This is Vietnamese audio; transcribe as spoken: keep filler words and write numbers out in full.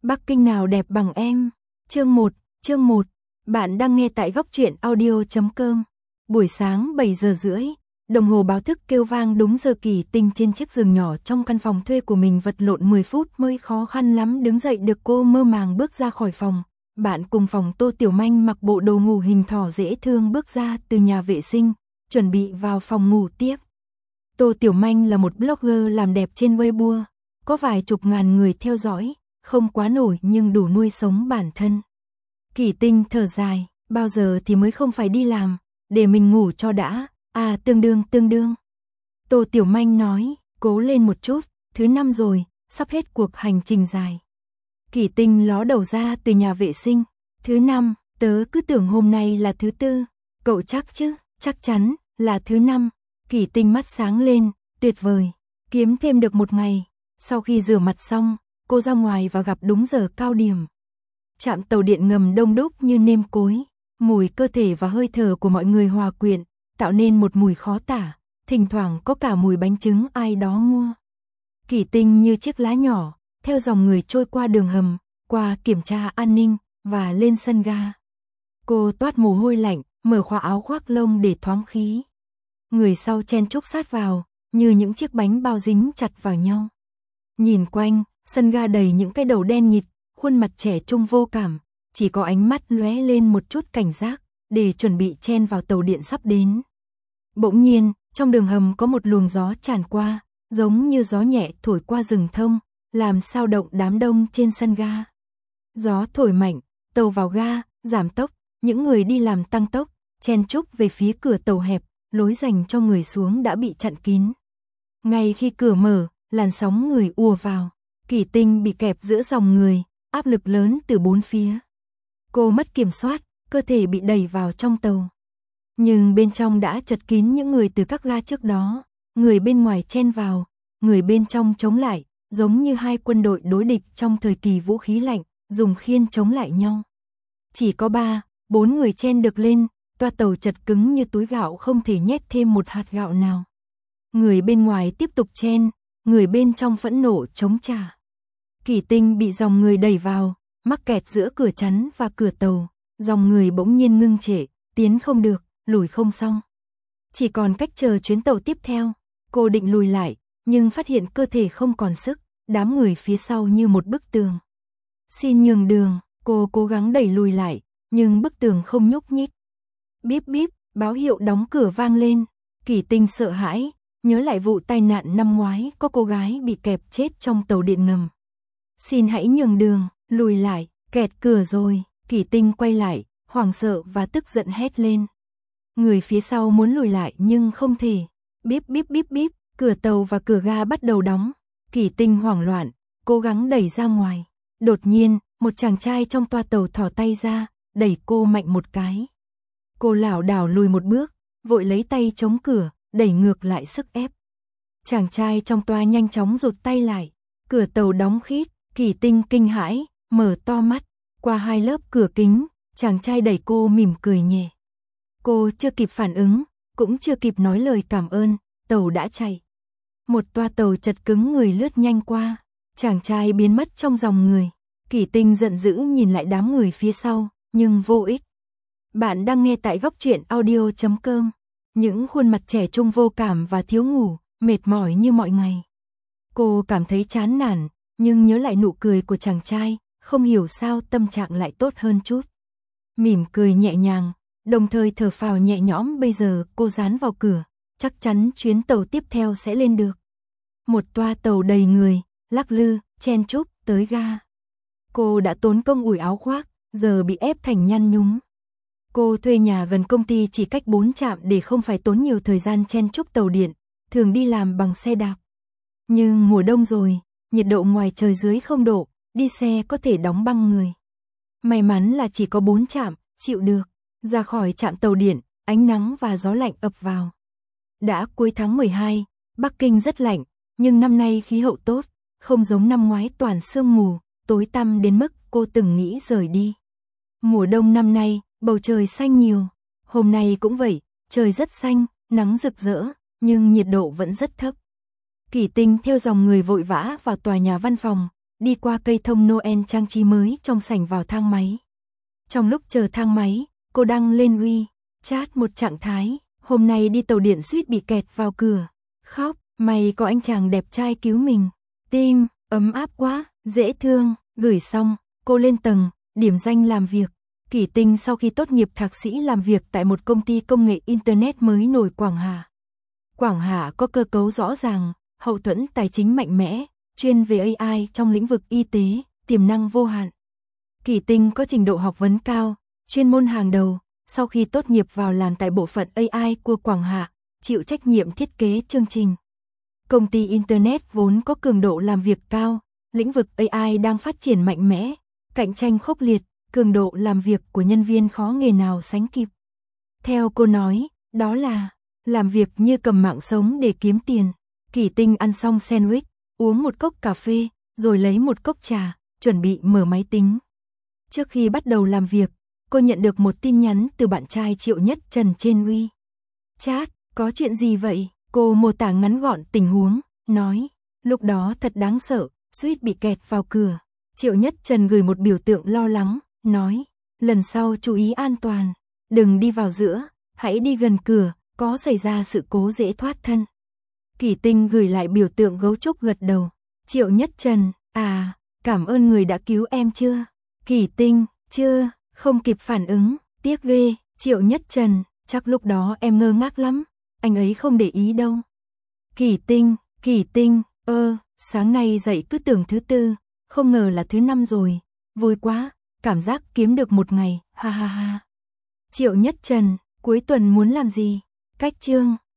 Bắc Kinh nào đẹp bằng em? Chương một, chương một. Bạn đang nghe tại góc truyện audio chấm com. Buổi sáng bảy giờ rưỡi, đồng hồ báo thức kêu vang đúng giờ. Kỳ Tinh trên chiếc giường nhỏ trong căn phòng thuê của mình vật lộn mười phút mới khó khăn lắm đứng dậy được. Cô mơ màng bước ra khỏi phòng. Bạn cùng phòng Tô Tiểu Manh mặc bộ đồ ngủ hình thỏ dễ thương bước ra từ nhà vệ sinh, chuẩn bị vào phòng ngủ tiếp. Tô Tiểu Manh là một blogger làm đẹp trên Weibo, có vài chục ngàn người theo dõi, không quá nổi nhưng đủ nuôi sống bản thân. Kỳ Tinh thở dài, bao giờ thì mới không phải đi làm, để mình ngủ cho đã, à tương đương tương đương. Tô Tiểu Manh nói, cố lên một chút, thứ năm rồi, sắp hết cuộc hành trình dài. Kỳ Tinh ló đầu ra từ nhà vệ sinh, thứ năm, tớ cứ tưởng hôm nay là thứ tư, cậu chắc chứ, chắc chắn, là thứ năm. Kỳ Tinh mắt sáng lên, tuyệt vời, kiếm thêm được một ngày. Sau khi rửa mặt xong, cô ra ngoài và gặp đúng giờ cao điểm. Trạm tàu điện ngầm đông đúc như nêm cối, mùi cơ thể và hơi thở của mọi người hòa quyện, tạo nên một mùi khó tả, thỉnh thoảng có cả mùi bánh trứng ai đó mua. Kỳ Tinh như chiếc lá nhỏ, theo dòng người trôi qua đường hầm, qua kiểm tra an ninh, và lên sân ga. Cô toát mồ hôi lạnh, mở khóa áo khoác lông để thoáng khí. Người sau chen chúc sát vào, như những chiếc bánh bao dính chặt vào nhau. Nhìn quanh, sân ga đầy những cái đầu đen nhịt, khuôn mặt trẻ trung vô cảm, chỉ có ánh mắt lóe lên một chút cảnh giác, để chuẩn bị chen vào tàu điện sắp đến. Bỗng nhiên, trong đường hầm có một luồng gió tràn qua, giống như gió nhẹ thổi qua rừng thông, làm xao động đám đông trên sân ga. Gió thổi mạnh, tàu vào ga, giảm tốc, những người đi làm tăng tốc, chen chúc về phía cửa tàu hẹp, lối dành cho người xuống đã bị chặn kín. Ngay khi cửa mở, làn sóng người ùa vào, Kỳ Tinh bị kẹp giữa dòng người, áp lực lớn từ bốn phía. Cô mất kiểm soát, cơ thể bị đẩy vào trong tàu. Nhưng bên trong đã chật kín những người từ các ga trước đó, người bên ngoài chen vào, người bên trong chống lại, giống như hai quân đội đối địch trong thời kỳ vũ khí lạnh, dùng khiên chống lại nhau. Chỉ có ba, bốn người chen được lên, toa tàu chật cứng như túi gạo không thể nhét thêm một hạt gạo nào. Người bên ngoài tiếp tục chen, người bên trong phẫn nộ chống trả. Kỳ Tinh bị dòng người đẩy vào, mắc kẹt giữa cửa chắn và cửa tàu, dòng người bỗng nhiên ngưng trệ, tiến không được, lùi không xong. Chỉ còn cách chờ chuyến tàu tiếp theo, cô định lùi lại, nhưng phát hiện cơ thể không còn sức, đám người phía sau như một bức tường. Xin nhường đường, cô cố gắng đẩy lùi lại, nhưng bức tường không nhúc nhích. Bíp bíp, báo hiệu đóng cửa vang lên, Kỳ Tinh sợ hãi, nhớ lại vụ tai nạn năm ngoái có cô gái bị kẹp chết trong tàu điện ngầm. Xin hãy nhường đường, lùi lại, kẹt cửa rồi. Kỳ Tinh quay lại, hoảng sợ và tức giận hét lên. Người phía sau muốn lùi lại nhưng không thể. Bíp bíp bíp bíp, cửa tàu và cửa ga bắt đầu đóng. Kỳ Tinh hoảng loạn, cố gắng đẩy ra ngoài. Đột nhiên, một chàng trai trong toa tàu thò tay ra, đẩy cô mạnh một cái. Cô lảo đảo lùi một bước, vội lấy tay chống cửa, đẩy ngược lại sức ép. Chàng trai trong toa nhanh chóng rụt tay lại. Cửa tàu đóng khít, Kỳ Tinh kinh hãi, mở to mắt. Qua hai lớp cửa kính, chàng trai đẩy cô mỉm cười nhẹ. Cô chưa kịp phản ứng, cũng chưa kịp nói lời cảm ơn, tàu đã chạy. Một toa tàu chật cứng người lướt nhanh qua, chàng trai biến mất trong dòng người. Kỳ Tinh giận dữ nhìn lại đám người phía sau, nhưng vô ích. Bạn đang nghe tại góc truyện audio chấm com. Những khuôn mặt trẻ trung vô cảm và thiếu ngủ, mệt mỏi như mọi ngày. Cô cảm thấy chán nản, nhưng nhớ lại nụ cười của chàng trai, không hiểu sao tâm trạng lại tốt hơn chút. Mỉm cười nhẹ nhàng, đồng thời thở phào nhẹ nhõm. Bây giờ cô dán vào cửa, chắc chắn chuyến tàu tiếp theo sẽ lên được. Một toa tàu đầy người, lắc lư, chen chúc, tới ga. Cô đã tốn công ủi áo khoác, giờ bị ép thành nhăn nhúm. Cô thuê nhà gần công ty chỉ cách bốn trạm để không phải tốn nhiều thời gian chen chúc tàu điện, thường đi làm bằng xe đạp. Nhưng mùa đông rồi, nhiệt độ ngoài trời dưới không độ, đi xe có thể đóng băng người. May mắn là chỉ có bốn trạm, chịu được. Ra khỏi trạm tàu điện, ánh nắng và gió lạnh ập vào. Đã cuối tháng mười hai, Bắc Kinh rất lạnh, nhưng năm nay khí hậu tốt, không giống năm ngoái toàn sương mù, tối tăm đến mức cô từng nghĩ rời đi. Mùa đông năm nay, bầu trời xanh nhiều. Hôm nay cũng vậy, trời rất xanh, nắng rực rỡ, nhưng nhiệt độ vẫn rất thấp. Kỳ Tinh theo dòng người vội vã vào tòa nhà văn phòng, đi qua cây thông Noel trang trí mới trong sảnh vào thang máy. Trong lúc chờ thang máy, cô đăng lên WeChat một trạng thái, hôm nay đi tàu điện suýt bị kẹt vào cửa. Khóc, may có anh chàng đẹp trai cứu mình. Tim, ấm áp quá, dễ thương, gửi xong, cô lên tầng, điểm danh làm việc. Kỷ Tinh sau khi tốt nghiệp thạc sĩ làm việc tại một công ty công nghệ Internet mới nổi Quảng Hà. Quảng Hà có cơ cấu rõ ràng, hậu thuẫn tài chính mạnh mẽ, chuyên về a i trong lĩnh vực y tế, tiềm năng vô hạn. Kỷ Tinh có trình độ học vấn cao, chuyên môn hàng đầu, sau khi tốt nghiệp vào làm tại bộ phận a i của Quảng Hà, chịu trách nhiệm thiết kế chương trình. Công ty Internet vốn có cường độ làm việc cao, lĩnh vực a i đang phát triển mạnh mẽ, cạnh tranh khốc liệt, cường độ làm việc của nhân viên khó nghề nào sánh kịp. Theo cô nói, đó là làm việc như cầm mạng sống để kiếm tiền. Kỷ Tinh ăn xong sandwich, uống một cốc cà phê, rồi lấy một cốc trà, chuẩn bị mở máy tính. Trước khi bắt đầu làm việc, cô nhận được một tin nhắn từ bạn trai Triệu Nhất Trần trên WeChat. Có chuyện gì vậy? Cô mô tả ngắn gọn tình huống, nói, lúc đó thật đáng sợ, suýt bị kẹt vào cửa. Triệu Nhất Trần gửi một biểu tượng lo lắng, nói, lần sau chú ý an toàn, đừng đi vào giữa, hãy đi gần cửa, có xảy ra sự cố dễ thoát thân. Kỷ Tinh gửi lại biểu tượng gấu trúc gật đầu. Triệu Nhất Trần, à, cảm ơn người đã cứu em chưa? Kỷ Tinh, chưa, không kịp phản ứng, tiếc ghê. Triệu Nhất Trần, chắc lúc đó em ngơ ngác lắm, anh ấy không để ý đâu. Kỷ Tinh, Kỷ Tinh, ơ, sáng nay dậy cứ tưởng thứ tư, không ngờ là thứ năm rồi, vui quá, cảm giác kiếm được một ngày, ha ha ha. Triệu Nhất Trần, cuối tuần muốn làm gì? Cách chương